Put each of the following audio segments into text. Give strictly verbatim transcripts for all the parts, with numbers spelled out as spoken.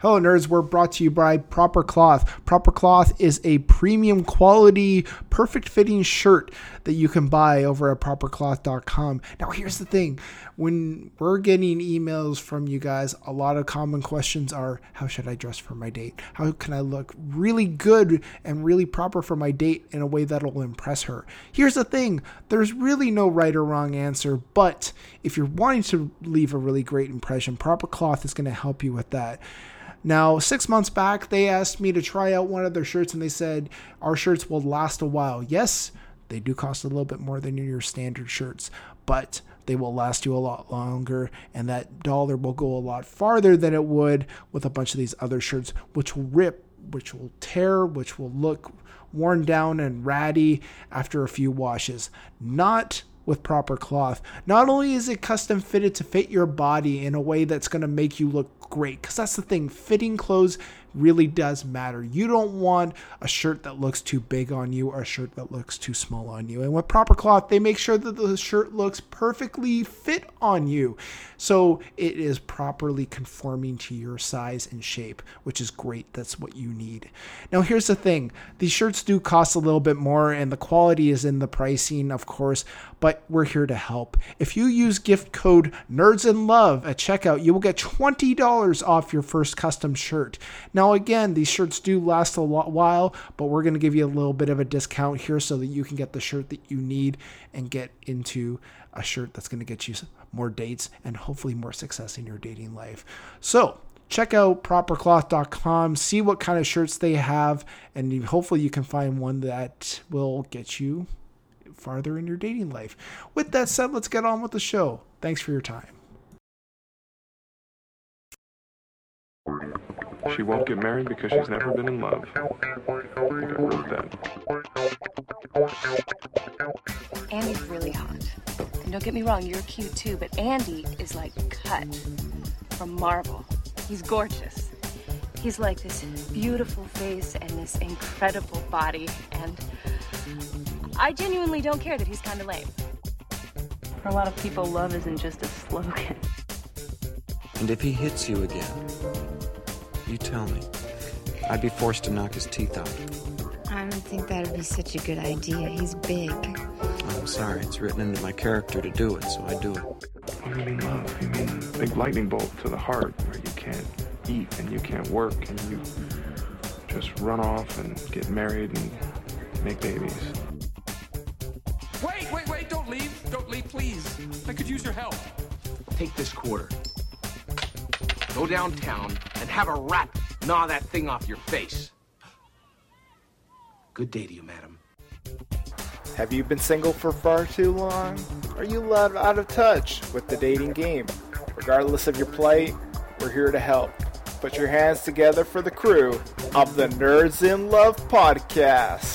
Hello, nerds. We're brought to you by Proper Cloth. Proper Cloth is a premium quality, perfect fitting shirt that you can buy over at proper cloth dot com. Now, here's the thing. When we're getting emails from you guys, a lot of common questions are, how should I dress for my date? How can I look really good and really proper for my date in a way that'll impress her? Here's the thing. There's really no right or wrong answer, but if you're wanting to leave a really great impression, Proper Cloth is going to help you with that. Now, six months back, they asked me to try out one of their shirts, and they said, our shirts will last a while. Yes, they do cost a little bit more than your standard shirts, but they will last you a lot longer, and that dollar will go a lot farther than it would with a bunch of these other shirts, which will rip, which will tear, which will look worn down and ratty after a few washes. Not with Proper Cloth. Not only is it custom fitted to fit your body in a way that's going to make you look great, because that's the thing, fitting clothes really does matter. You don't want a shirt that looks too big on you or a shirt that looks too small on you. And with Proper Cloth, they make sure that the shirt looks perfectly fit on you, so it is properly conforming to your size and shape, which is great. That's what you need. Now, here's the thing. These shirts do cost a little bit more, and the quality is in the pricing, of course, but we're here to help. If you use gift code NERDSINLOVE at checkout, you will get twenty dollars off your first custom shirt. Now, again, these shirts do last a lot while, but we're going to give you a little bit of a discount here so that you can get the shirt that you need and get into a shirt that's going to get you more dates and hopefully more success in your dating life. So check out proper cloth dot com, see what kind of shirts they have, and hopefully you can find one that will get you farther in your dating life. With that said, let's get on with the show. Thanks for your time. She won't get married because she's never been in love. I think I wrote that. Andy's really hot. And don't get me wrong, you're cute too, but Andy is like cut from marble. He's gorgeous. He's like this beautiful face and this incredible body, and I genuinely don't care that he's kind of lame. For a lot of people, love isn't just a slogan. And if he hits you again, you tell me. I'd be forced to knock his teeth out. I don't think that would be such a good idea. He's big. I'm sorry, it's written into my character to do it, so I do it. What do you mean love? You mean a big lightning bolt to the heart where you can't eat and you can't work and you just run off and get married and make babies. Wait, wait, wait, don't leave. Don't leave, please. I could use your help. Take this quarter. Go downtown and have a rat gnaw that thing off your face. Good day to you, madam. Have you been single for far too long? Are you love out of touch with the dating game? Regardless of your plight, we're here to help. Put your hands together for the crew of the Nerds in Love podcast.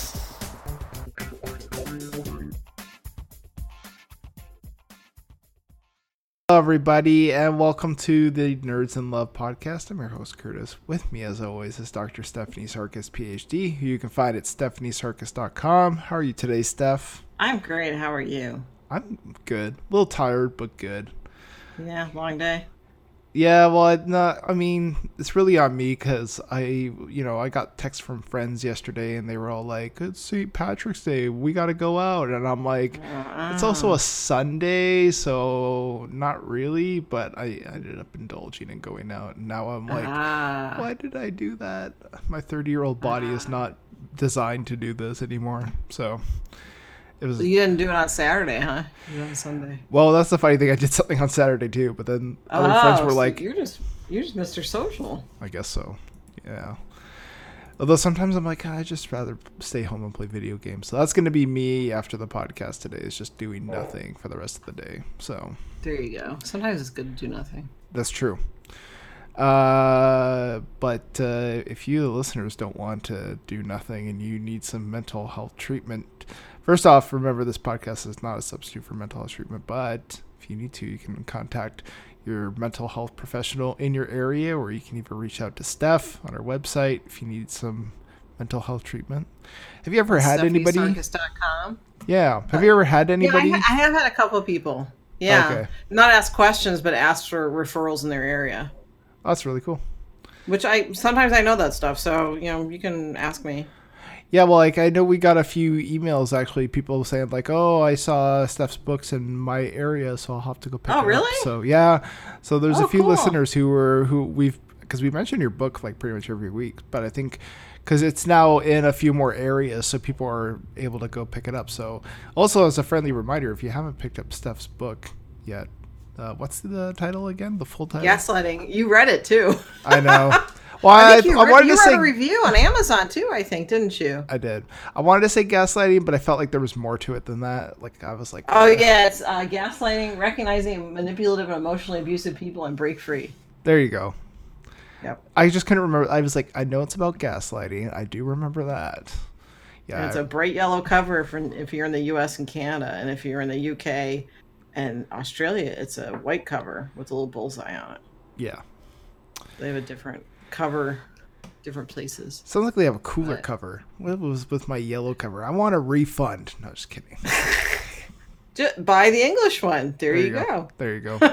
Hello, everybody, and welcome to the Nerds in Love podcast. I'm your host, Curtis. With me, as always, is Doctor Stephanie Sarkis, P H D, who you can find at stephanie sarkis dot com. How are you today, Steph? I'm great. How are you? I'm good. A little tired, but good. Yeah, long day. Yeah, well, it not, I mean, it's really on me because I, you know, I got texts from friends yesterday and they were all like, it's Saint Patrick's Day, we got to go out. And I'm like, uh, it's also a Sunday, so not really, but I ended up indulging and going out. And now I'm like, uh, why did I do that? My thirty-year-old body uh, is not designed to do this anymore, so... It was, so you didn't do it on Saturday, huh? You did it on Sunday. Well, that's the funny thing. I did something on Saturday too, but then other oh, friends were so like, "You're just, you're just Mister Social." I guess so. Yeah. Although sometimes I'm like, I just rather stay home and play video games. So that's going to be me after the podcast today. Is just doing nothing for the rest of the day. So there you go. Sometimes it's good to do nothing. That's true. Uh, but uh, if you, the listeners, don't want to do nothing and you need some mental health treatment, first off, remember this podcast is not a substitute for mental health treatment, but if you need to, you can contact your mental health professional in your area, or you can even reach out to Steph on our website if you need some mental health treatment. Have you ever had stephanie anybody? sarkis dot com. Yeah. Have you ever had anybody? Yeah, I, ha- I have had a couple of people. Yeah. Okay. Not ask questions, but ask for referrals in their area. Oh, that's really cool. Which I sometimes I know that stuff, so you know you can ask me. Yeah, well, like I know we got a few emails actually, people saying like, "Oh, I saw Steph's books in my area, so I'll have to go pick Oh, it really? up." So yeah, so there's Oh, a few cool. listeners who were who we've because we mention your book like pretty much every week, but I think because it's now in a few more areas, so people are able to go pick it up. So also as a friendly reminder, if you haven't picked up Steph's book yet, uh, what's the title again? The full title? Gaslighting. You read it too. I know. Well, I, I, think you I read, wanted you to wrote say a review on Amazon too. I think, didn't you? I did. I wanted to say gaslighting, but I felt like there was more to it than that. Like I was like, Oh uh, yeah, it's uh, gaslighting, recognizing manipulative and emotionally abusive people, and break free. There you go. Yep. I just couldn't remember. I was like, I know it's about gaslighting. I do remember that. Yeah. And it's a bright yellow cover for if you're in the U S and Canada, and if you're in the U K and Australia, it's a white cover with a little bullseye on it. Yeah. They have a different cover, different places. Sounds like they have a cooler But- cover. What was with my yellow cover? I want a refund. No, just kidding. Just buy the English one. There, you go. There you go.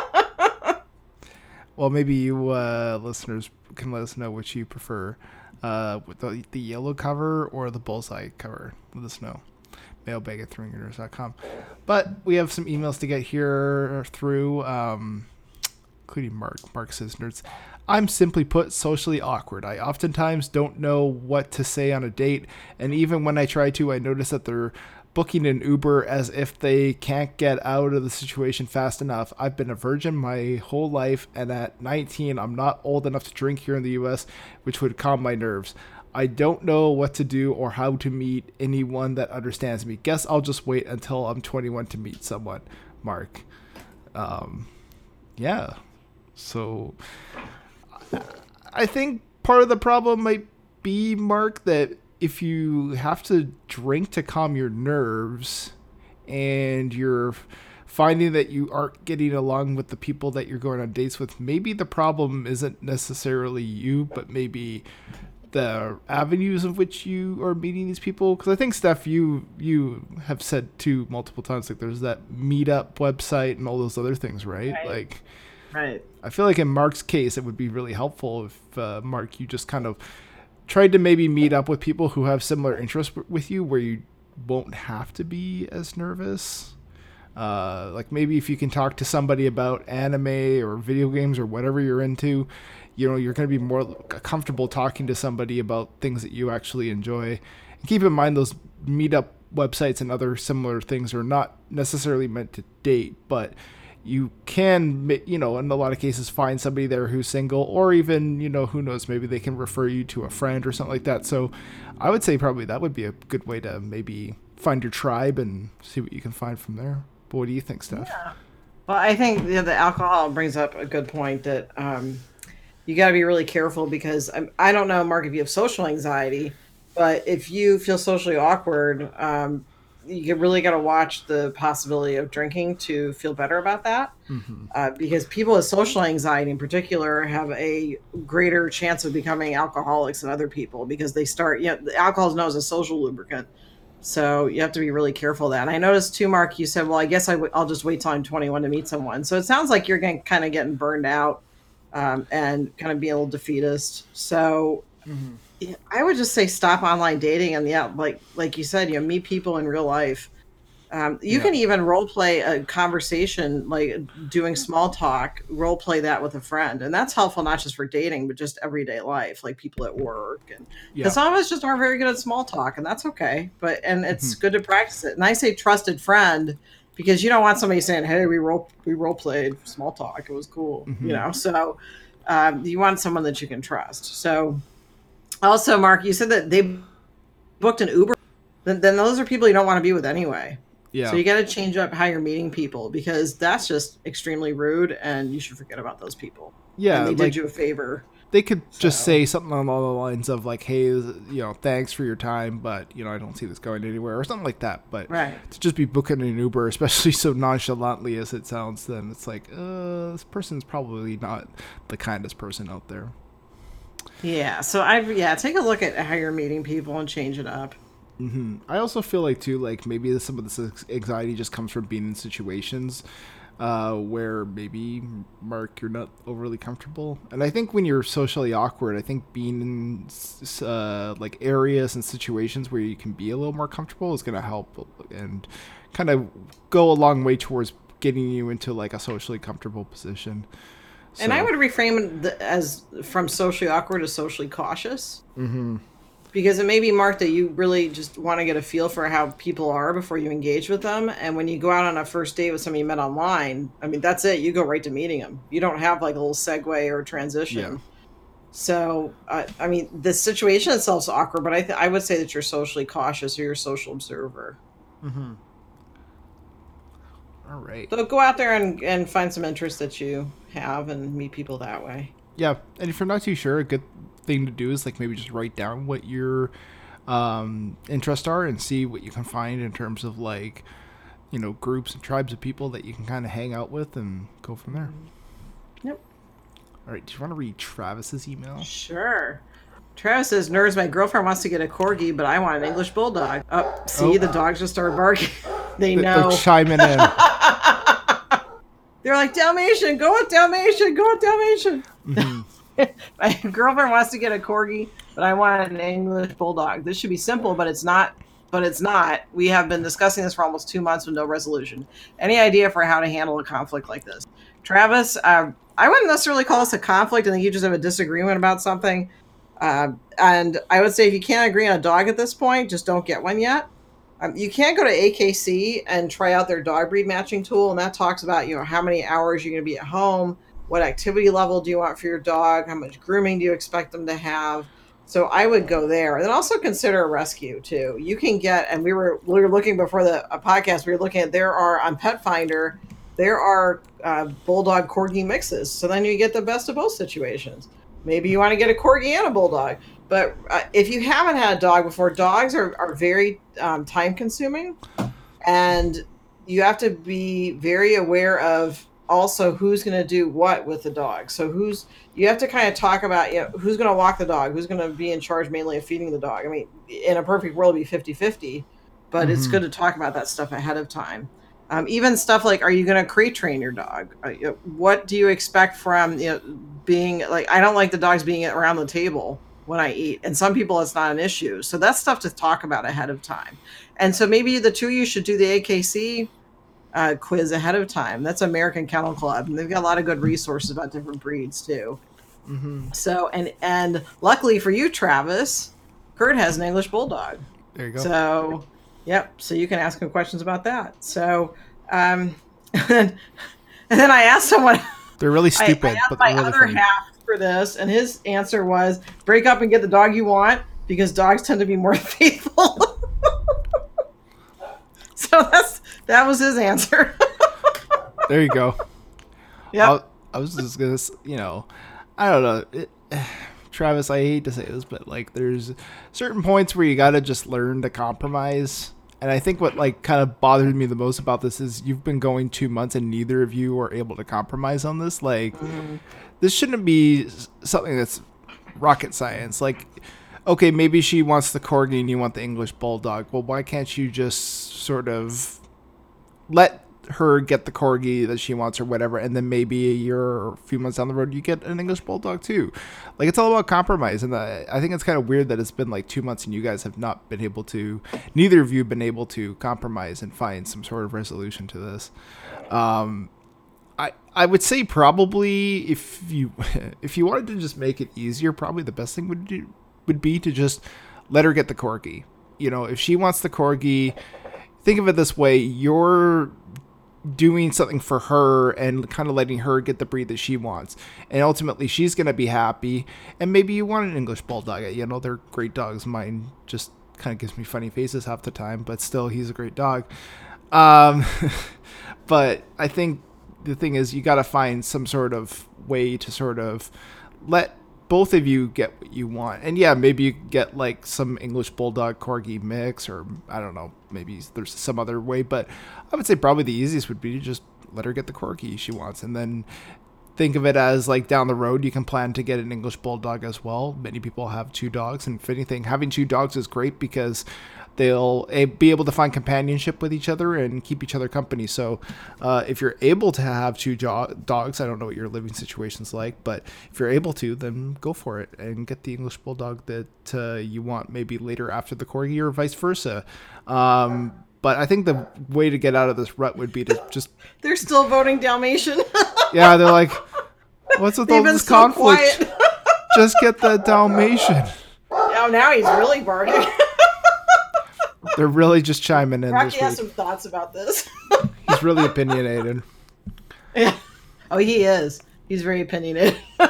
Well, maybe you uh, listeners can let us know which you prefer, uh, with the, the yellow cover or the bullseye cover. Let us know. Mailbag at three nerds dot com. But we have some emails to get here through, um, including Mark. Mark says, "Nerds, I'm simply put socially awkward. I oftentimes don't know what to say on a date, and even when I try to, I notice that they're booking an Uber as if they can't get out of the situation fast enough. I've been a virgin my whole life, and at nineteen, I'm not old enough to drink here in the U S, which would calm my nerves. I don't know what to do or how to meet anyone that understands me. Guess I'll just wait until I'm twenty-one to meet someone." Mark. Um, yeah. So I think part of the problem might be, Mark, that if you have to drink to calm your nerves and you're finding that you aren't getting along with the people that you're going on dates with, maybe the problem isn't necessarily you, but maybe the avenues of which you are meeting these people. Because I think, Steph, you you have said too multiple times, like there's that meetup website and all those other things, right? Right. Like, Right. I feel like in Mark's case, it would be really helpful if uh, Mark, you just kind of tried to maybe meet up with people who have similar interests w- with you, where you won't have to be as nervous. Uh, like maybe if you can talk to somebody about anime or video games or whatever you're into, you know, you're going to be more comfortable talking to somebody about things that you actually enjoy. And keep in mind, those meetup websites and other similar things are not necessarily meant to date, but you can, you know, in a lot of cases find somebody there who's single, or even, you know, who knows, maybe they can refer you to a friend or something like that. So I would say probably that would be a good way to maybe find your tribe and see what you can find from there. But what do you think, Steph? Yeah. Well, I think you know, the alcohol brings up a good point that um, you got to be really careful because I'm, I don't know, Mark, if you have social anxiety, but if you feel socially awkward, um, you really got to watch the possibility of drinking to feel better about that. Mm-hmm. Uh, because people with social anxiety in particular have a greater chance of becoming alcoholics than other people because they start, you know, the alcohol is known as a social lubricant. So you have to be really careful of that. And I noticed too, Mark, you said, well, I guess I w- I'll just wait till I'm twenty-one to meet someone. So it sounds like you're getting, kind of getting burned out um, and kind of being a little defeatist. So Mm-hmm. yeah, I would just say stop online dating. And yeah, like, like you said, you know, meet people in real life. Um, you Yeah. can even role play a conversation, like doing small talk, role play that with a friend. And that's helpful, not just for dating, but just everyday life, like people at work. And Yeah. because some of us just aren't very good at small talk, and that's okay. But, and it's Mhm. good to practice it. And I say trusted friend because you don't want somebody saying, hey, we role, we role played small talk. It was cool. Mhm. You know? So um, you want someone that you can trust. So also, Mark, you said that they booked an Uber. Then, then those are people you don't want to be with anyway. Yeah. So you got to change up how you're meeting people because that's just extremely rude, and you should forget about those people. Yeah, and they like- did you a favor. They could just say something along the lines of like, hey, you know, thanks for your time, but, you know, I don't see this going anywhere, or something like that. But Right. to just be booking an Uber, especially so nonchalantly as it sounds, then it's like, uh, this person's probably not the kindest person out there. Yeah. So I yeah take a look at how you're meeting people and change it up. hmm I also feel like, too, like maybe some of this anxiety just comes from being in situations uh, where maybe, Mark, you're not overly comfortable. And I think when you're socially awkward, I think being in uh, like areas and situations where you can be a little more comfortable is going to help and kind of go a long way towards getting you into like a socially comfortable position. So. And I would reframe it as from socially awkward to socially cautious. Mm-hmm. Because it may be, Mark, that you really just want to get a feel for how people are before you engage with them. And when you go out on a first date with somebody you met online, I mean, that's it. You go right to meeting them. You don't have like a little segue or transition. Yeah. So, uh, I mean, the situation itself is awkward, but I, th- I would say that you're socially cautious or you're a social observer. Mm-hmm. All right. So go out there and, and find some interest that you have and meet people that way. Yeah. And if you're not too sure, a good thing to do is like maybe just write down what your um, interests are and see what you can find in terms of like, you know, groups and tribes of people that you can kind of hang out with and go from there. Yep. All right. Do you want to read Travis's email? Sure. Travis says, nerds, my girlfriend wants to get a corgi, but I want an English bulldog. Oh, see, oh. The dogs just started barking. They know. They're chiming in. They're like, Dalmatian, go with Dalmatian, go with Dalmatian. Mm-hmm. My girlfriend wants to get a corgi, but I want an English bulldog. This should be simple, but it's not. But it's not. We have been discussing this for almost two months with no resolution. Any idea for how to handle a conflict like this? Travis, uh, I wouldn't necessarily call this a conflict. I think you just have a disagreement about something. Uh, and I would say if you can't agree on a dog at this point, just don't get one yet. Um, you can't go to A K C and try out their dog breed matching tool, and that talks about, you know, how many hours you're going to be at home, what activity level do you want for your dog, how much grooming do you expect them to have. So I would go there, and then also consider a rescue too. You can get, and we were we were looking before the a podcast. We were looking at there are on Pet Finder, there are uh, bulldog corgi mixes. So then you get the best of both situations. Maybe you want to get a corgi and a bulldog. But uh, if you haven't had a dog before, dogs are, are very um, time consuming. And you have to be very aware of also who's going to do what with the dog. So who's, you have to kind of talk about, you know, who's going to walk the dog, who's going to be in charge mainly of feeding the dog. I mean, in a perfect world, it'd be fifty-fifty, but mm-hmm. It's good to talk about that stuff ahead of time. Um, even stuff like, are you going to crate train your dog? Uh, you know, what do you expect from, you know, being like, I don't like the dogs being around the table when I eat. And some people, it's not an issue. So that's stuff to talk about ahead of time. And so maybe the two of you should do the A K C uh, quiz ahead of time. That's American Kennel Club. And they've got a lot of good resources about different breeds too. Mm-hmm. So, and, and luckily for you, Travis, Kurt has an English Bulldog. There you go. So, yep. So you can ask him questions about that. So, um, and then I asked someone, they're really stupid, I, I but my really other funny. half for this, and his answer was break up and get the dog you want because dogs tend to be more faithful. So that's that was his answer. There you go. Yeah. I was just gonna, you know, I don't know, it, Travis. I hate to say this, but like, there's certain points where you gotta just learn to compromise. And I think what like kind of bothered me the most about this is you've been going two months and neither of you are able to compromise on this. Like, mm-hmm. This shouldn't be something that's rocket science. Like, okay, maybe she wants the corgi and you want the English bulldog. Well, why can't you just sort of let her get the corgi that she wants or whatever, and then maybe a year or a few months down the road you get an English bulldog too? Like, it's all about compromise, and I, I think it's kind of weird that it's been like two months and you guys have not been able to, neither of you have been able to compromise and find some sort of resolution to this. Um, I I would say probably if you if you wanted to just make it easier, probably the best thing would do would be to just let her get the corgi. You know, if she wants the corgi, think of it this way: you're doing something for her and kind of letting her get the breed that she wants, and ultimately she's gonna be happy. And maybe you want an English bulldog. You know, they're great dogs. Mine just kind of gives me funny faces half the time, but still, he's a great dog. Um, but I think the thing is, you got to find some sort of way to sort of let both of you get what you want. And yeah, maybe you get like some English Bulldog Corgi mix, or I don't know, maybe there's some other way, but I would say probably the easiest would be to just let her get the Corgi she wants. And then think of it as like down the road, you can plan to get an English Bulldog as well. Many people have two dogs, and if anything, having two dogs is great because they'll a- be able to find companionship with each other and keep each other company. So uh, if you're able to have two jo- dogs, I don't know what your living situation's like, but if you're able to, then go for it and get the English Bulldog that uh, you want maybe later after the Corgi or vice versa. Um, but I think the way to get out of this rut would be to just... They're still voting Dalmatian. Yeah, they're like, what's with all this so conflict? Just get the Dalmatian. Oh, now he's really barking. They're really just chiming in Rocky this has week. some thoughts about this. He's really opinionated. Yeah. Oh, he is. He's very opinionated. But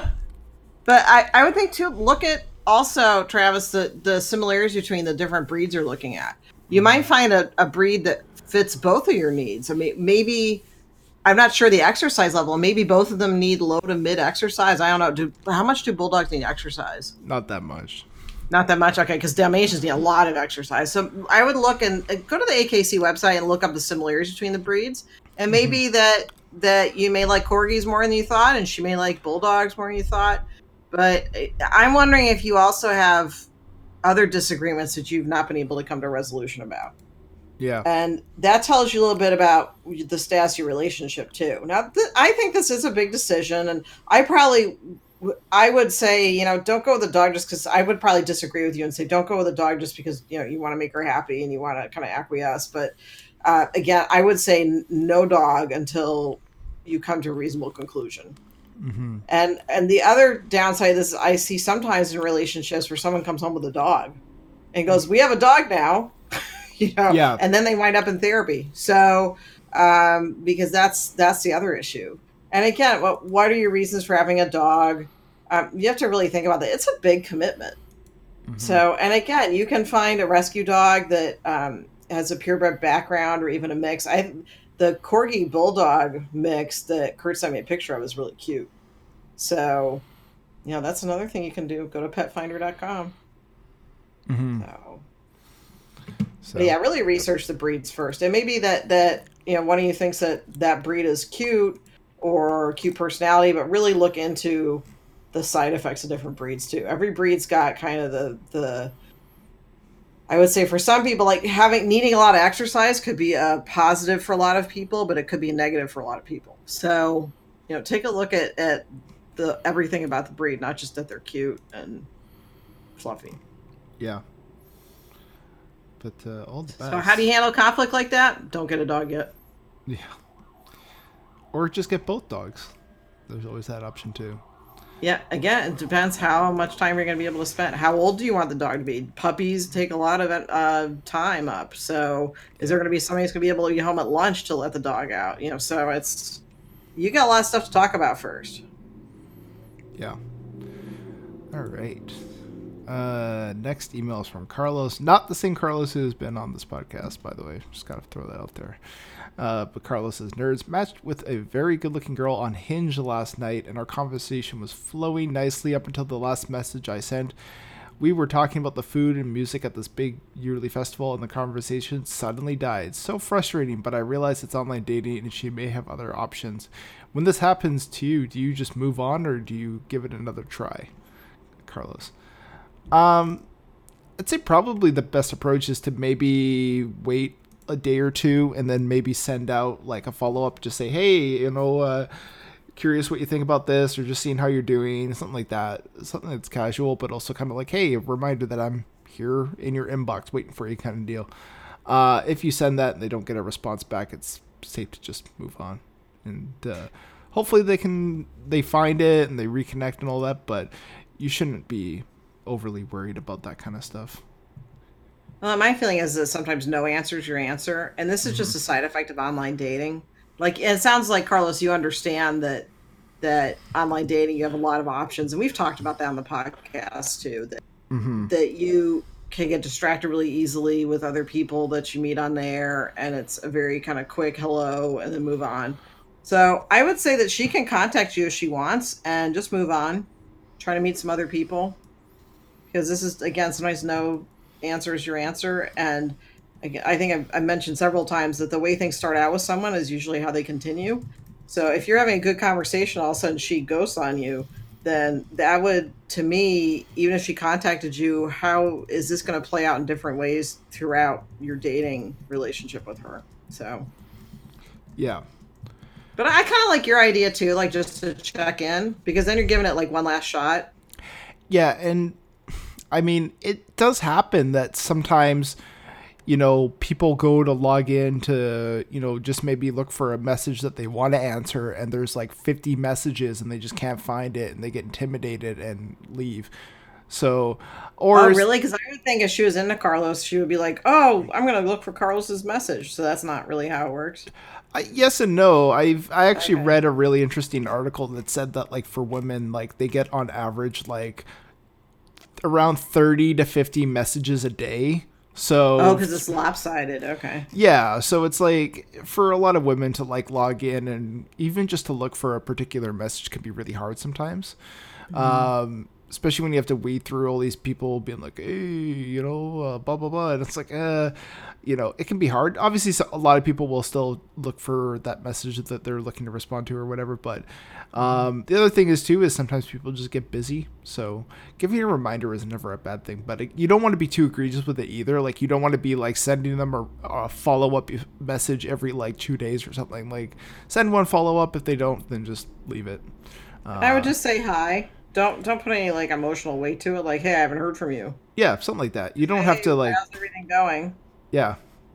I, I would think, too, look at also, Travis, the, the similarities between the different breeds you're looking at. You might find a, a breed that fits both of your needs. I mean, maybe, I'm not sure the exercise level. Maybe both of them need low to mid exercise. I don't know. Do How much do Bulldogs need exercise? Not that much. Not that much, okay, because Dalmatians need a lot of exercise. So I would look and uh, go to the A K C website and look up the similarities between the breeds. And maybe mm-hmm. that that you may like Corgis more than you thought, and she may like Bulldogs more than you thought. But I'm wondering if you also have other disagreements that you've not been able to come to a resolution about. Yeah. And that tells you a little bit about the status of your relationship, too. Now, th- I think this is a big decision, and I probably... I would say, you know, don't go with the dog just because I would probably disagree with you and say, don't go with the dog just because, you know, you want to make her happy and you want to kind of acquiesce. But uh, again, I would say n- no dog until you come to a reasonable conclusion. Mm-hmm. And and the other downside is I see sometimes in relationships where someone comes home with a dog and goes, we have a dog now, you know, yeah. And then they wind up in therapy. So um, because that's that's the other issue. And again, what what are your reasons for having a dog? Um, you have to really think about that. It's a big commitment. Mm-hmm. So, and again, you can find a rescue dog that um, has a purebred background or even a mix. I the Corgi Bulldog mix that Kurt sent me a picture of is really cute. So, you know, that's another thing you can do. Go to pet finder dot com. Mm-hmm. So, so. But yeah, really research the breeds first. And maybe that, that, you know, one of you thinks that that breed is cute or cute personality, but really look into the side effects of different breeds too. Every breed's got kind of the, the, I would say for some people, like having, needing a lot of exercise could be a positive for a lot of people, but it could be a negative for a lot of people. So, you know, take a look at, at the, everything about the breed, not just that they're cute and fluffy. Yeah. But uh, all the best. So how do you handle conflict like that? Don't get a dog yet. Yeah. Or just get both dogs. There's always that option too. Yeah, again, it depends how much time you're going to be able to spend. How old do you want the dog to be? Puppies take a lot of uh, time up. So is there going to be somebody who's going to be able to get home at lunch to let the dog out? You know, so it's, you got a lot of stuff to talk about first. Yeah. All right. Uh, next email is from Carlos. Not the same Carlos who's been on this podcast, by the way. Just gotta throw that out there. Uh, but Carlos says, nerds, matched with a very good-looking girl on Hinge last night, and our conversation was flowing nicely up until the last message I sent. We were talking about the food and music at this big yearly festival, and the conversation suddenly died. So frustrating, but I realized it's online dating, and she may have other options. When this happens to you, do you just move on, or do you give it another try? Carlos. Um, I'd say probably the best approach is to maybe wait a day or two and then maybe send out like a follow-up, just say, hey, you know, uh, curious what you think about this, or just seeing how you're doing, something like that. Something that's casual, but also kind of like, hey, a reminder that I'm here in your inbox waiting for you kind of deal. Uh, if you send that and they don't get a response back, it's safe to just move on. And uh, hopefully they can, they find it and they reconnect and all that, but you shouldn't be overly worried about that kind of stuff. Well, my feeling is that sometimes no answer is your answer, and this is mm-hmm. just a side effect of online dating. Like, it sounds like, Carlos, you understand that that online dating, you have a lot of options, and we've talked about that on the podcast too. That mm-hmm. that you can get distracted really easily with other people that you meet on there, and it's a very kind of quick hello and then move on. So I would say that she can contact you if she wants, and just move on. Try to meet some other people, because this is, again, sometimes no answer is your answer. And I think I've, I've mentioned several times that the way things start out with someone is usually how they continue. So if you're having a good conversation, all of a sudden she ghosts on you, then that would, to me, even if she contacted you, how is this going to play out in different ways throughout your dating relationship with her? So, yeah. But I kind of like your idea too, like just to check in, because then you're giving it like one last shot. Yeah, and I mean, it does happen that sometimes, you know, people go to log in to, you know, just maybe look for a message that they want to answer, and there's like fifty messages and they just can't find it and they get intimidated and leave. So, or oh, really? Because I would think if she was into Carlos, she would be like, oh, I'm going to look for Carlos's message. So that's not really how it works. Uh, yes and no. I've I actually okay. read a really interesting article that said that like for women, like they get on average like around thirty to fifty messages a day. So oh, because it's lopsided. Okay. Yeah, so it's like for a lot of women to like log in and even just to look for a particular message can be really hard sometimes. Mm-hmm. Um, especially when you have to wade through all these people being like, hey, you know, uh, blah, blah, blah. And it's like, uh, you know, it can be hard. Obviously, so a lot of people will still look for that message that they're looking to respond to or whatever. But um, the other thing is, too, is sometimes people just get busy. So giving a reminder is never a bad thing. But it, you don't want to be too egregious with it either. Like, you don't want to be, like, sending them a, a follow-up message every, like, two days or something. Like, send one follow-up. If they don't, then just leave it. Uh, I would just say hi. Don't don't put any like emotional weight to it. Like, hey, I haven't heard from you. Yeah, something like that. You don't hey, have to like. How's everything going? Yeah.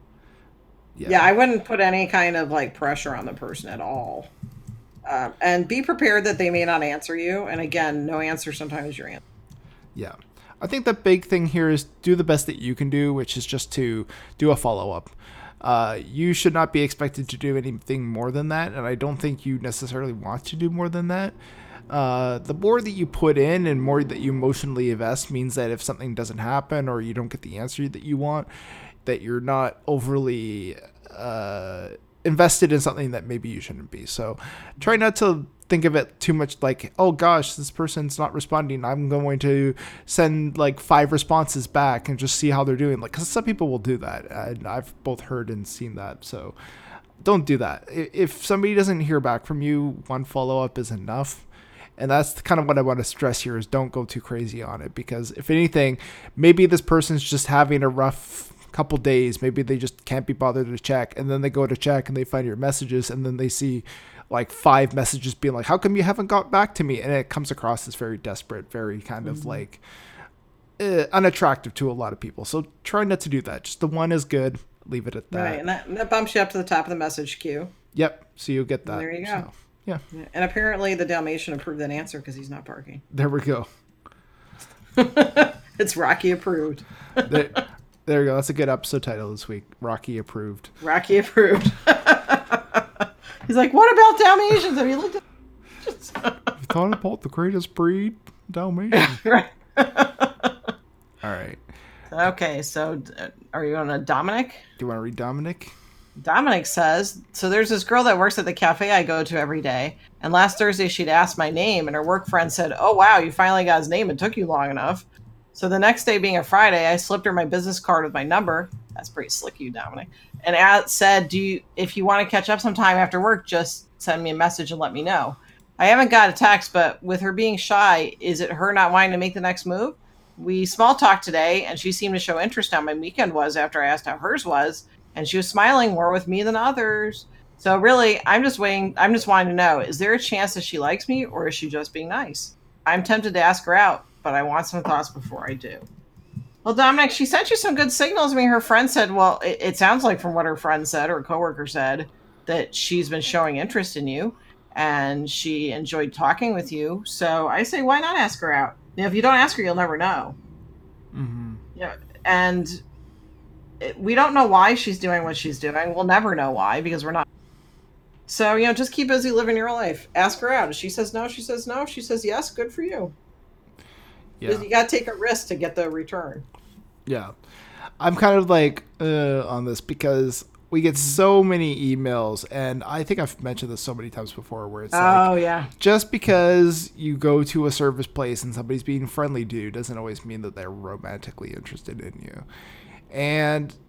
yeah. Yeah, I wouldn't put any kind of like pressure on the person at all. Um, and be prepared that they may not answer you. And again, no answer sometimes is your answer. Yeah, I think the big thing here is do the best that you can do, which is just to do a follow up. Uh, you should not be expected to do anything more than that, and I don't think you necessarily want to do more than that. Uh, the more that you put in and more that you emotionally invest means that if something doesn't happen or you don't get the answer that you want, that you're not overly uh, invested in something that maybe you shouldn't be. So try not to think of it too much like, oh gosh, this person's not responding. I'm going to send like five responses back and just see how they're doing. Like, because some people will do that. And I've both heard and seen that. So don't do that. If somebody doesn't hear back from you, one follow-up is enough. And that's kind of what I want to stress here is don't go too crazy on it, because if anything, maybe this person's just having a rough couple days. Maybe they just can't be bothered to check, and then they go to check and they find your messages, and then they see like five messages being like, how come you haven't got back to me? And it comes across as very desperate, very kind of mm-hmm. like uh, unattractive to a lot of people. So try not to do that. Just the one is good. Leave it at that. Right, and that, and that bumps you up to the top of the message queue. Yep. So you'll get that. And there you go. So. Yeah. And apparently the Dalmatian approved that answer because he's not parking. There we go. It's Rocky approved. there, there we go. That's a good episode title this week. Rocky approved. Rocky approved. He's like, what about Dalmatians? Have you looked at Have you thought about the greatest breed? Dalmatian. Right. All right. Okay, so uh, are you on a Dominic? Do you want to read Dominic? Dominic says, so there's this girl that works at the cafe I go to every day. And last Thursday, she'd asked my name, and her work friend said, oh, wow, you finally got his name. It took you long enough. So the next day, being a Friday, I slipped her my business card with my number. That's pretty slick, you, Dominic. And Ad said, do you, if you want to catch up sometime after work, just send me a message and let me know. I haven't got a text, but with her being shy, is it her not wanting to make the next move? We small talked today, and she seemed to show interest how my weekend was after I asked how hers was. And she was smiling more with me than others. So really, I'm just waiting. I'm just wanting to know, is there a chance that she likes me, or is she just being nice? I'm tempted to ask her out, but I want some thoughts before I do. Well, Dominic, she sent you some good signals. I mean, her friend said, well, it, it sounds like from what her friend said or a coworker said that she's been showing interest in you and she enjoyed talking with you. So I say, why not ask her out? Now, if you don't ask her, you'll never know. Mm-hmm. Yeah, and we don't know why she's doing what she's doing. We'll never know why because we're not. So, you know, just keep busy living your life. Ask her out. If she says no, she says no. If she says yes, good for you. Yeah. You got to take a risk to get the return. Yeah. I'm kind of like uh, on this because we get so many emails, and I think I've mentioned this so many times before where it's oh, like, yeah. just because you go to a service place and somebody's being friendly to you doesn't always mean that they're romantically interested in you. And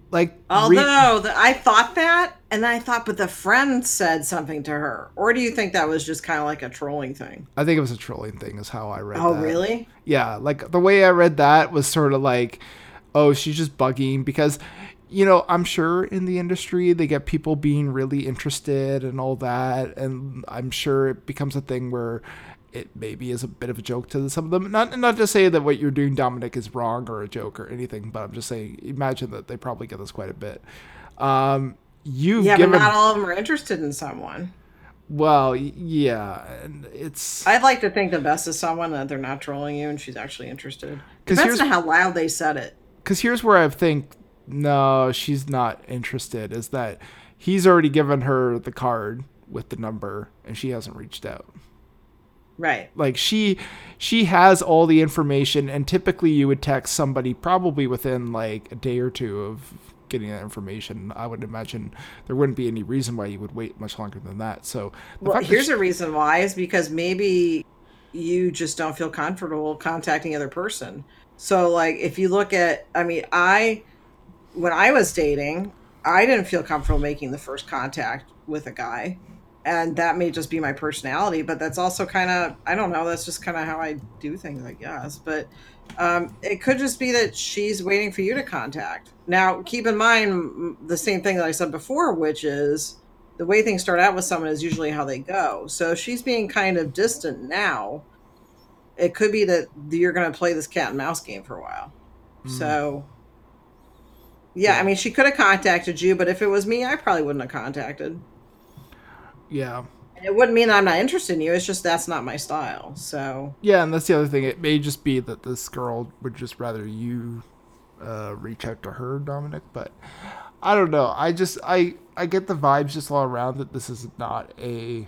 Like, although re- the, I thought that, and then I thought, but the friend said something to her. Or do you think that was just kind of like a trolling thing? I think it was a trolling thing, is how I read oh, that. Oh, really? Yeah, like the way I read that was sort of like, oh, she's just bugging because, you know, I'm sure in the industry they get people being really interested and all that, and I'm sure it becomes a thing where it maybe is a bit of a joke to some of them. Not not to say that what you're doing, Dominic, is wrong or a joke or anything, but I'm just saying, imagine that they probably get this quite a bit. Um, you've yeah, given, but not all of them are interested in someone. Well, yeah, and it's. I'd like to think the best is someone that they're not trolling you and she's actually interested. Depends on how loud they said it. Because here's where I think, no, she's not interested, is that he's already given her the card with the number and she hasn't reached out. Right. Like she she has all the information, and typically you would text somebody probably within like a day or two of getting that information. I would imagine there wouldn't be any reason why you would wait much longer than that. So well, here's she, a reason why is because maybe you just don't feel comfortable contacting the other person. So like if you look at, I mean, I when I was dating, I didn't feel comfortable making the first contact with a guy. And that may just be my personality, but that's also kind of, I don't know, that's just kind of how I do things, I guess. But um, it could just be that she's waiting for you to contact. Now, keep in mind the same thing that I said before, which is the way things start out with someone is usually how they go. So if she's being kind of distant now, it could be that you're going to play this cat and mouse game for a while. Mm. So, yeah, yeah, I mean, she could have contacted you, but if it was me, I probably wouldn't have contacted. Yeah. And it wouldn't mean I'm not interested in you. It's just that's not my style. So. Yeah, and that's the other thing. It may just be that this girl would just rather you uh, reach out to her, Dominic. But I don't know. I just I I get the vibes just all around that this is not a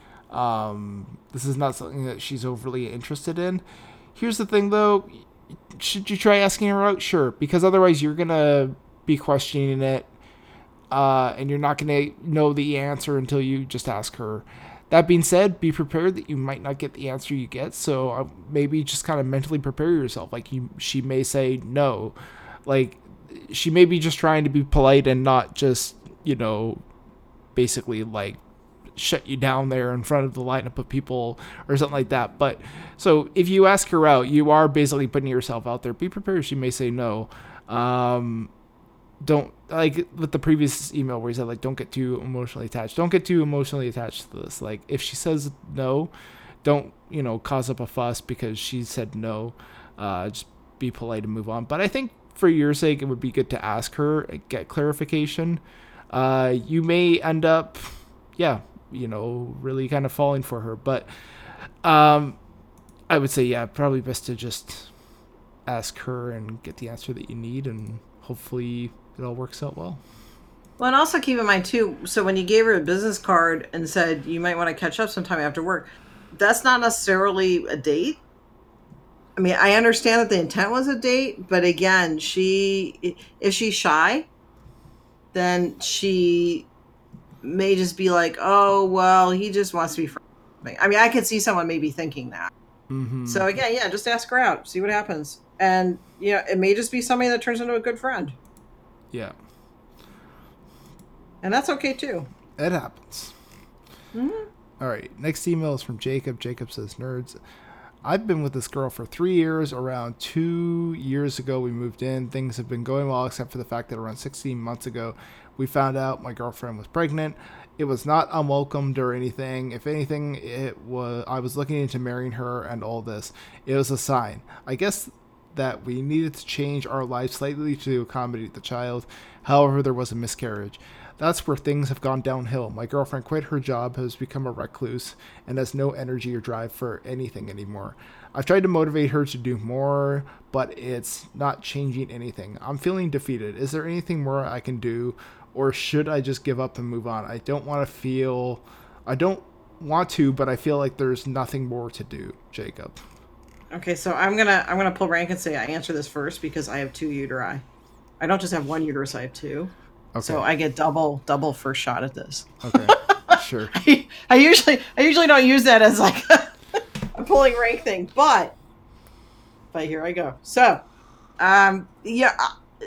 um this is not something that she's overly interested in. Here's the thing, though. Should you try asking her out? Sure, because otherwise you're gonna be questioning it. Uh, and you're not going to know the answer until you just ask her. That being said, be prepared that you might not get the answer you get. So uh, maybe just kind of mentally prepare yourself. Like you, she may say no. Like she may be just trying to be polite and not just, you know, basically like shut you down there in front of the lineup of people or something like that. But so if you ask her out, you are basically putting yourself out there. Be prepared. She may say no. Um, Don't like with the previous email where he said like don't get too emotionally attached. Don't get too emotionally attached to this. Like if she says no, don't you know cause up a fuss because she said no. Uh, just be polite and move on. But I think for your sake, it would be good to ask her, get clarification. Uh, you may end up, yeah, you know, really kind of falling for her. But um, I would say yeah, probably best to just ask her and get the answer that you need, and hopefully it all works out well. Well, and also keep in mind, too, so when you gave her a business card and said you might want to catch up sometime after work, that's not necessarily a date. I mean, I understand that the intent was a date, but again, she, if she's shy, then she may just be like, oh, well, he just wants to be friends. I mean, I could see someone maybe thinking that. Mm-hmm. So again, yeah, just ask her out, see what happens. And, you know, it may just be somebody that turns into a good friend. Yeah. And that's okay, too. It happens. Mm-hmm. All right. Next email is from Jacob. Jacob says, nerds, I've been with this girl for three years. Around two years ago, we moved in. Things have been going well, except for the fact that around sixteen months ago, we found out my girlfriend was pregnant. It was not unwelcomed or anything. If anything, it was. I was looking into marrying her and all this. It was a sign. I guess that we needed to change our lives slightly to accommodate the child. However, there was a miscarriage. That's where things have gone downhill. My girlfriend quit her job, has become a recluse, and has no energy or drive for anything anymore. I've tried to motivate her to do more, but it's not changing anything. I'm feeling defeated. Is there anything more I can do, or should I just give up and move on? I don't want to feel... I don't want to, but I feel like there's nothing more to do, Jacob. Okay, so I'm gonna I'm gonna pull rank and say I answer this first because I have two uteri. I don't just have one uterus; I have two. Okay. So I get double double first shot at this. Okay, sure. I, I usually I usually don't use that as like a pulling rank thing, but but here I go. So, um, yeah,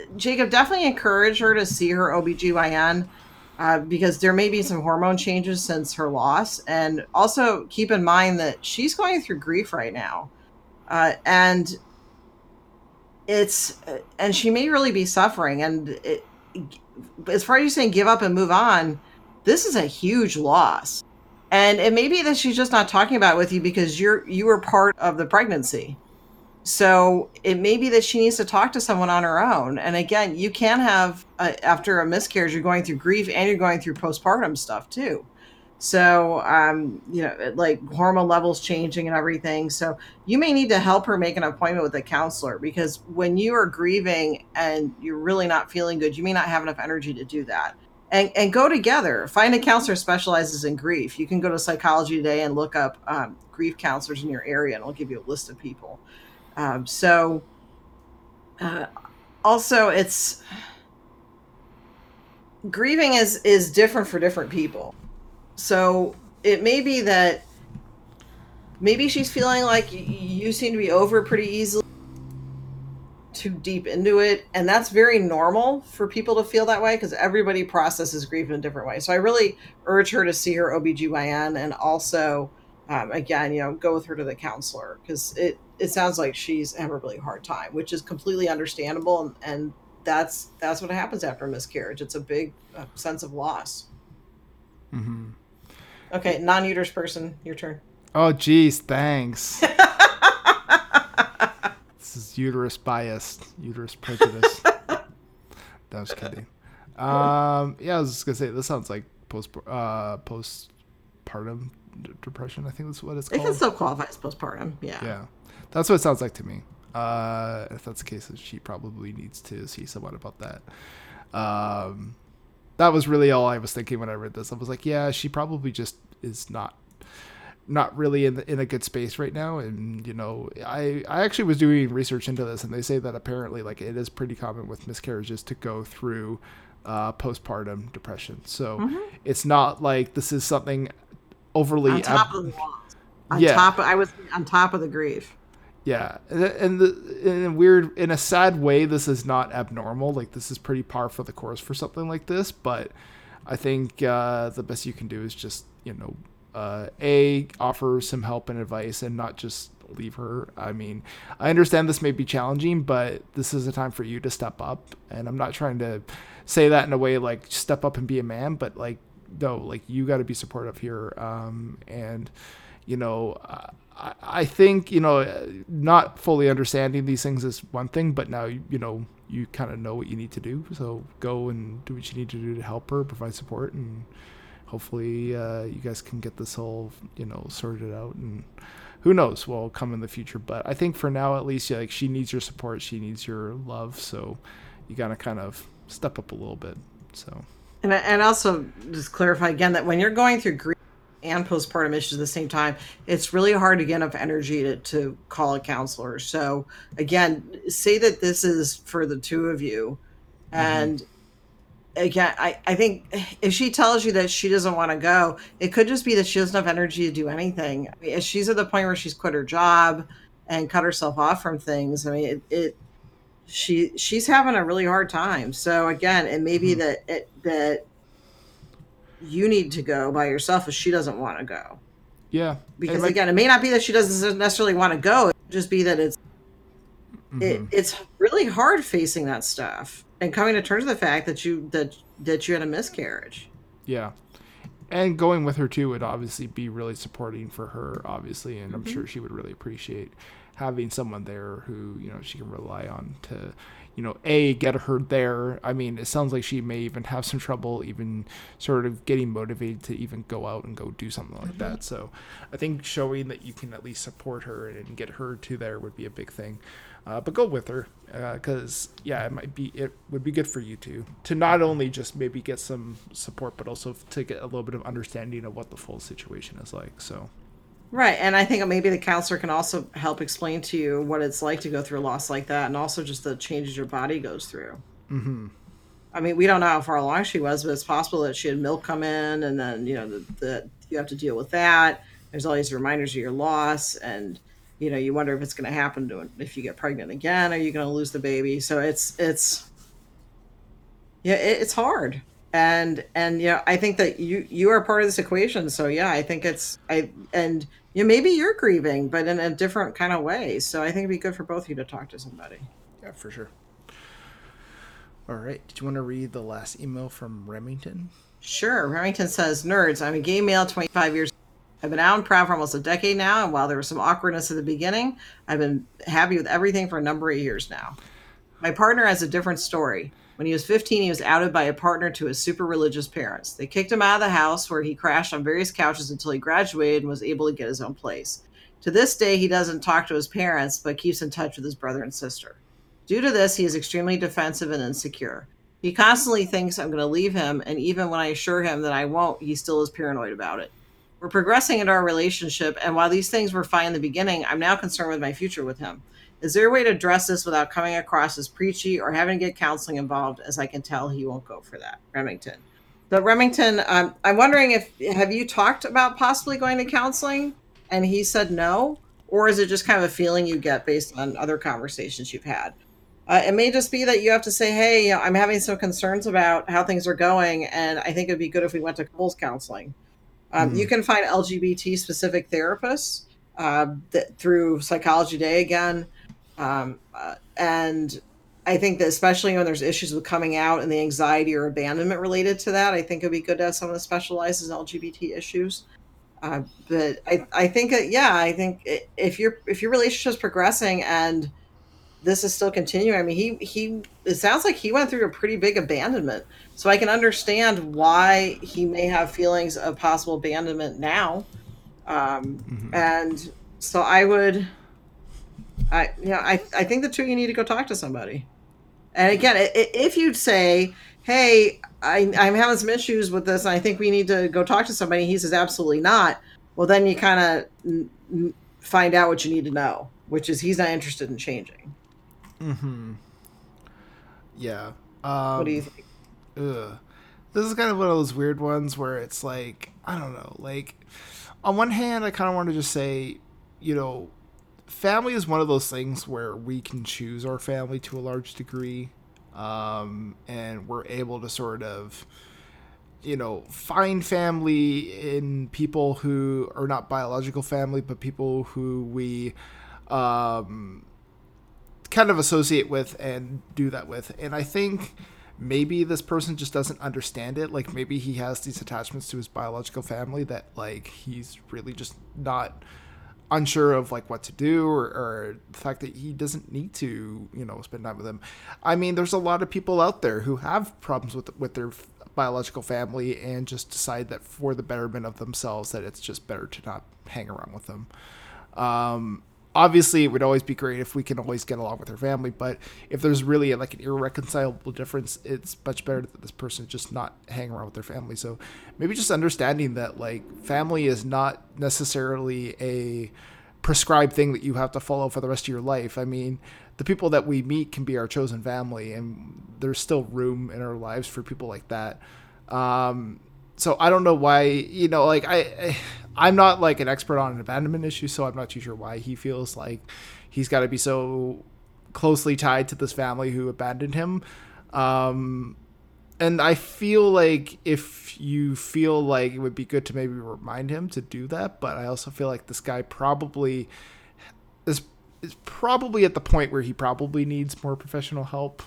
Jacob, definitely encourage her to see her O B G Y N uh, because there may be some hormone changes since her loss. And also keep in mind that she's going through grief right now. Uh, and it's, and she may really be suffering. And it, as far as you saying give up and move on, this is a huge loss. And it may be that she's just not talking about it with you because you're, you were part of the pregnancy. So it may be that she needs to talk to someone on her own. And again, you can have, uh, after a miscarriage, you're going through grief and you're going through postpartum stuff too. So, um, you know, like hormone levels changing and everything. So you may need to help her make an appointment with a counselor because when you are grieving and you're really not feeling good, you may not have enough energy to do that. And, and go together. Find a counselor who specializes in grief. You can go to Psychology Today and look up um, grief counselors in your area, and it'll give you a list of people. Um, so, uh, also, it's grieving is is different for different people. So it may be that maybe she's feeling like you seem to be over pretty easily, too deep into it, and that's very normal for people to feel that way because everybody processes grief in a different way. So I really urge her to see her O B G Y N and also um, again, you know, go with her to the counselor because it it sounds like she's having a really hard time, which is completely understandable, and, and that's that's what happens after a miscarriage. It's a big uh, sense of loss. Mm-hmm. Okay, non-uterus person, your turn. Oh geez, thanks. This is uterus bias, uterus prejudice. That was kidding. Um, yeah, I was just gonna say this sounds like post uh, postpartum d- depression. I think that's what it's called. It can still qualify as postpartum. Yeah. Yeah, that's what it sounds like to me. Uh, if that's the case, she probably needs to see someone about that. Um, that was really all I was thinking when I read this. I was like, yeah, she probably just is not. not really in the, in a good space right now. And, you know, I, I actually was doing research into this and they say that apparently like it is pretty common with miscarriages to go through uh, postpartum depression. So mm-hmm. it's not like this is something overly on top ab- of the loss. On yeah. top of, I was on top of the grief. Yeah. And the, in a weird, in a sad way, this is not abnormal. Like this is pretty par for the course for something like this. But I think uh, the best you can do is just, you know, Uh, a offer some help and advice and not just leave her. I mean, I understand this may be challenging, but this is a time for you to step up. And I'm not trying to say that in a way like step up and be a man, but like, no, like you got to be supportive here. Um, and, you know, I, I think, you know, not fully understanding these things is one thing, but now, you know, you kind of know what you need to do. So go and do what you need to do to help her, provide support, and hopefully uh, you guys can get this whole, you know, sorted out, and who knows what will come in the future. But I think for now, at least, yeah, like she needs your support. She needs your love. So you got to kind of step up a little bit. So, and, and also just clarify again that when you're going through grief and postpartum issues at the same time, it's really hard to get enough energy to, to call a counselor. So again, say that this is for the two of you. And mm-hmm. Again, I, I think if she tells you that she doesn't want to go, it could just be that she doesn't have energy to do anything. I mean, if she's at the point where she's quit her job and cut herself off from things, I mean, it, it she she's having a really hard time. So again, it may be mm-hmm. that it, that you need to go by yourself if she doesn't want to go. Yeah, because like, again, it may not be that she doesn't necessarily want to go. It could just be that it's mm-hmm. it, it's really hard facing that stuff. And coming to terms with the fact that you that that you had a miscarriage. Yeah. And going with her too would obviously be really supporting for her, obviously, and mm-hmm. I'm sure she would really appreciate having someone there who, you know, she can rely on to, you know, A, get her there. I mean, it sounds like she may even have some trouble even sort of getting motivated to even go out and go do something like mm-hmm. that. So I think showing that you can at least support her and get her to there would be a big thing. Uh, but go with her because, uh, yeah, it might be it would be good for you two to not only just maybe get some support, but also to get a little bit of understanding of what the full situation is like. So, right. And I think maybe the counselor can also help explain to you what it's like to go through a loss like that, and also just the changes your body goes through. Mm-hmm. I mean, we don't know how far along she was, but it's possible that she had milk come in, and then, you know, that the, you have to deal with that. There's all these reminders of your loss, and you know, you wonder if it's going to happen to if you get pregnant again. Are you going to lose the baby? So it's it's Yeah, it, it's hard. And and you know, I think that you you are part of this equation. So yeah, I think it's I and you know, maybe you're grieving, but in a different kind of way. So I think it'd be good for both of you to talk to somebody. Yeah, for sure. All right. Did you want to read the last email from Remington? Sure. Remington says, "Nerds, I'm a gay male, twenty-five years. I've been out and proud for almost a decade now, and while there was some awkwardness at the beginning, I've been happy with everything for a number of years now. My partner has a different story. When he was fifteen, he was outed by a partner to his super religious parents. They kicked him out of the house, where he crashed on various couches until he graduated and was able to get his own place. To this day, he doesn't talk to his parents, but keeps in touch with his brother and sister. Due to this, he is extremely defensive and insecure. He constantly thinks I'm going to leave him, and even when I assure him that I won't, he still is paranoid about it. We're progressing in our relationship, and while these things were fine in the beginning, I'm now concerned with my future with him. Is there a way to address this without coming across as preachy or having to get counseling involved, as I can tell he won't go for that?" Remington. So Remington, um, I'm wondering if, have you talked about possibly going to counseling and he said no? Or is it just kind of a feeling you get based on other conversations you've had? Uh, it may just be that you have to say, hey, you know, I'm having some concerns about how things are going, and I think it'd be good if we went to couples counseling. Um, mm. You can find L G B T-specific therapists uh, that, through Psychology Day again. Um, uh, and I think that especially when there's issues with coming out and the anxiety or abandonment related to that, I think it'd be good to have someone that specializes in L G B T issues. Uh, but I, I think, that, yeah, I think if your if your relationship's progressing and this is still continuing, I mean, he he it sounds like he went through a pretty big abandonment, so I can understand why he may have feelings of possible abandonment now. Um, mm-hmm. And so I would. I, you know, I, I think the two of you need to go talk to somebody. And again, if you'd say, hey, I, I'm having some issues with this, and I think we need to go talk to somebody, he says, absolutely not. Well, then you kind of n- find out what you need to know, which is he's not interested in changing. Mm-hmm. Yeah. Um, what do you think? Ugh. This is kind of one of those weird ones where it's like, I don't know, like, on one hand, I kind of want to just say, you know, family is one of those things where we can choose our family to a large degree, um, and we're able to sort of, you know, find family in people who are not biological family, but people who we um, kind of associate with and do that with. And I think maybe this person just doesn't understand it. Like, maybe he has these attachments to his biological family that, like, he's really just not unsure of, like, what to do, or, or the fact that he doesn't need to, you know, spend time with them. I mean, there's a lot of people out there who have problems with with their biological family and just decide that for the betterment of themselves that it's just better to not hang around with them. Um, obviously, it would always be great if we can always get along with our family, but if there's really like an irreconcilable difference, it's much better that this person just not hang around with their family. So maybe just understanding that, like, family is not necessarily a prescribed thing that you have to follow for the rest of your life. I mean, the people that we meet can be our chosen family, and there's still room in our lives for people like that. Um, so I don't know why, you know, like I, I, I'm not like an expert on an abandonment issue, so I'm not too sure why he feels like he's got to be so closely tied to this family who abandoned him. Um, and I feel like if you feel like it would be good to maybe remind him to do that, but I also feel like this guy probably is is probably at the point where he probably needs more professional help.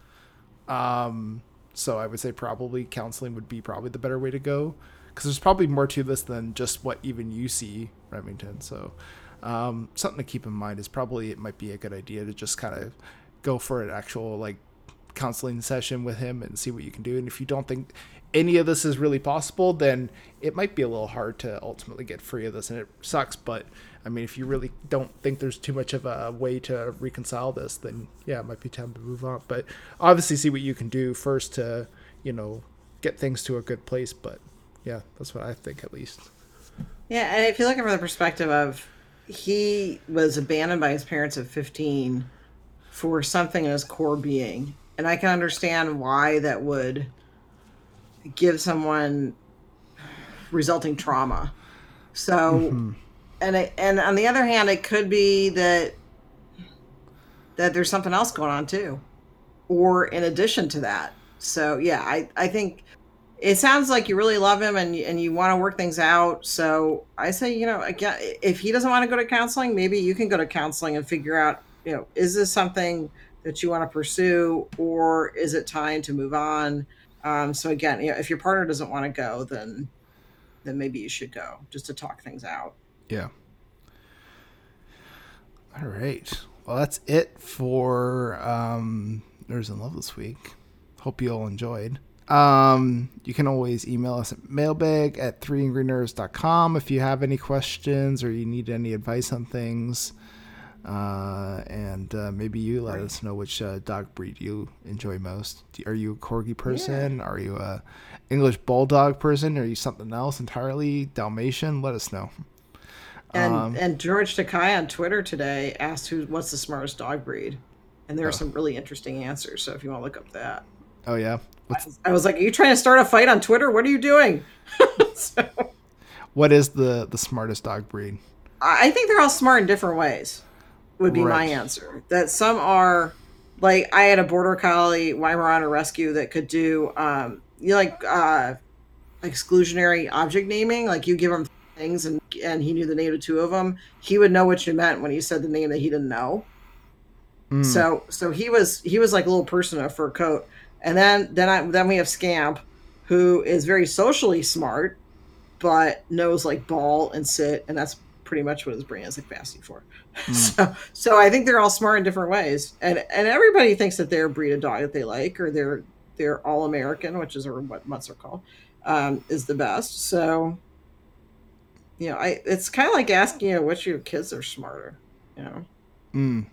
Um, so I would say probably counseling would be probably the better way to go, because there's probably more to this than just what even you see, Remington. So um, something to keep in mind is probably it might be a good idea to just kind of go for an actual, like, counseling session with him and see what you can do. And if you don't think any of this is really possible, then it might be a little hard to ultimately get free of this, and it sucks. But I mean, if you really don't think there's too much of a way to reconcile this, then yeah, it might be time to move on. But obviously see what you can do first to, you know, get things to a good place. But yeah, that's what I think, at least. Yeah. And if you're looking from the perspective of, he was abandoned by his parents at fifteen for something in his core being. And I can understand why that would give someone resulting trauma. So, mm-hmm. and it, and on the other hand, it could be that that there's something else going on too, or in addition to that, So yeah, I, I think it sounds like you really love him and, and you want to work things out. So I say, you know, again, if he doesn't want to go to counseling, maybe you can go to counseling and figure out, you know, is this something that you want to pursue, or is it time to move on? Um, so again, you know, if your partner doesn't want to go, then then maybe you should go just to talk things out. Yeah. All right. Well, that's it for um, Nerds in Love this week. Hope you all enjoyed. Um, you can always email us at mailbag at three angry nerds dot com if you have any questions or you need any advice on things. Uh, and uh, maybe you let us know which uh, dog breed you enjoy most. Do, are you a Corgi person? Yeah. Are you a English Bulldog person? Are you something else entirely? Dalmatian? Let us know. And um, and George Takai on Twitter today asked who what's the smartest dog breed, and there are oh. some really interesting answers. So if you want to look up that. Oh yeah. What's... I was like, are you trying to start a fight on Twitter? What are you doing? so, what is the the smartest dog breed? I think they're all smart in different ways. Would be right. my answer. That some are like I had a Border Collie Weimaraner Rescue that could do um you know, like uh exclusionary object naming. Like you give him things and and he knew the name of two of them. He would know what you meant when he said the name that he didn't know. Mm. So so he was he was like a little person in a fur coat. And then then I then we have Scamp, who is very socially smart, but knows like ball and sit, and that's pretty much what his brain has capacity for. Mm. So so I think they're all smart in different ways, and and everybody thinks that their breed of dog that they like, or their their all American, which is or what mutts are called, um, is the best. So you know, I it's kind of like asking, you know, which of your kids are smarter, you know. Mm.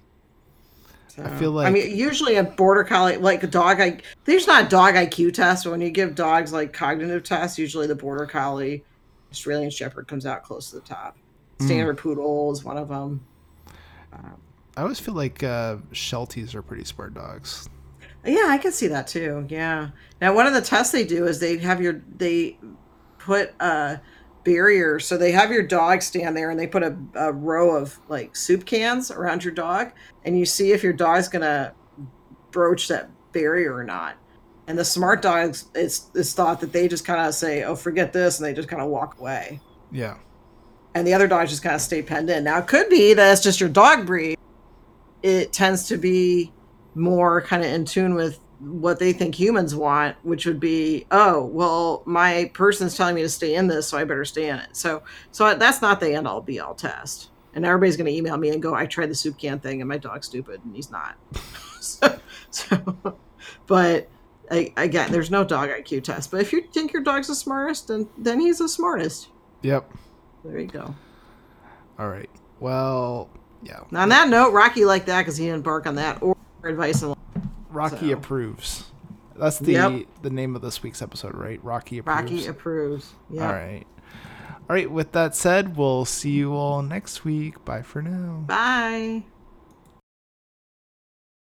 So, I feel like I mean, usually a Border Collie, like a dog, I there's not a dog I Q test, but when you give dogs like cognitive tests, usually the Border Collie, Australian Shepherd comes out close to the top. Standard mm. Poodle is one of them. Um, I always feel like uh, Shelties are pretty smart dogs. Yeah, I can see that too. Yeah. Now, one of the tests they do is they have your they put a barrier, so they have your dog stand there and they put a, a row of like soup cans around your dog, and you see if your dog's gonna broach that barrier or not. And the smart dogs, it's it's thought that they just kind of say, "Oh, forget this," and they just kind of walk away. Yeah. And the other dogs just kind of stay penned in. Now, it could be that it's just your dog breed. It tends to be more kind of in tune with what they think humans want, which would be, oh, well, my person's telling me to stay in this, so I better stay in it. So so that's not the end-all be-all test. And everybody's going to email me and go, I tried the soup can thing, and my dog's stupid, and he's not. so, so, but, I, again, there's no dog I Q test. But if you think your dog's the smartest, then, then he's the smartest. Yep. There you go. All right. Well, yeah. Now, on that note, Rocky liked that because he didn't bark on that or advice. And Rocky so. approves. That's the yep. the name of this week's episode, right? Rocky approves. Rocky approves. Yep. All right. All right. With that said, we'll see you all next week. Bye for now. Bye.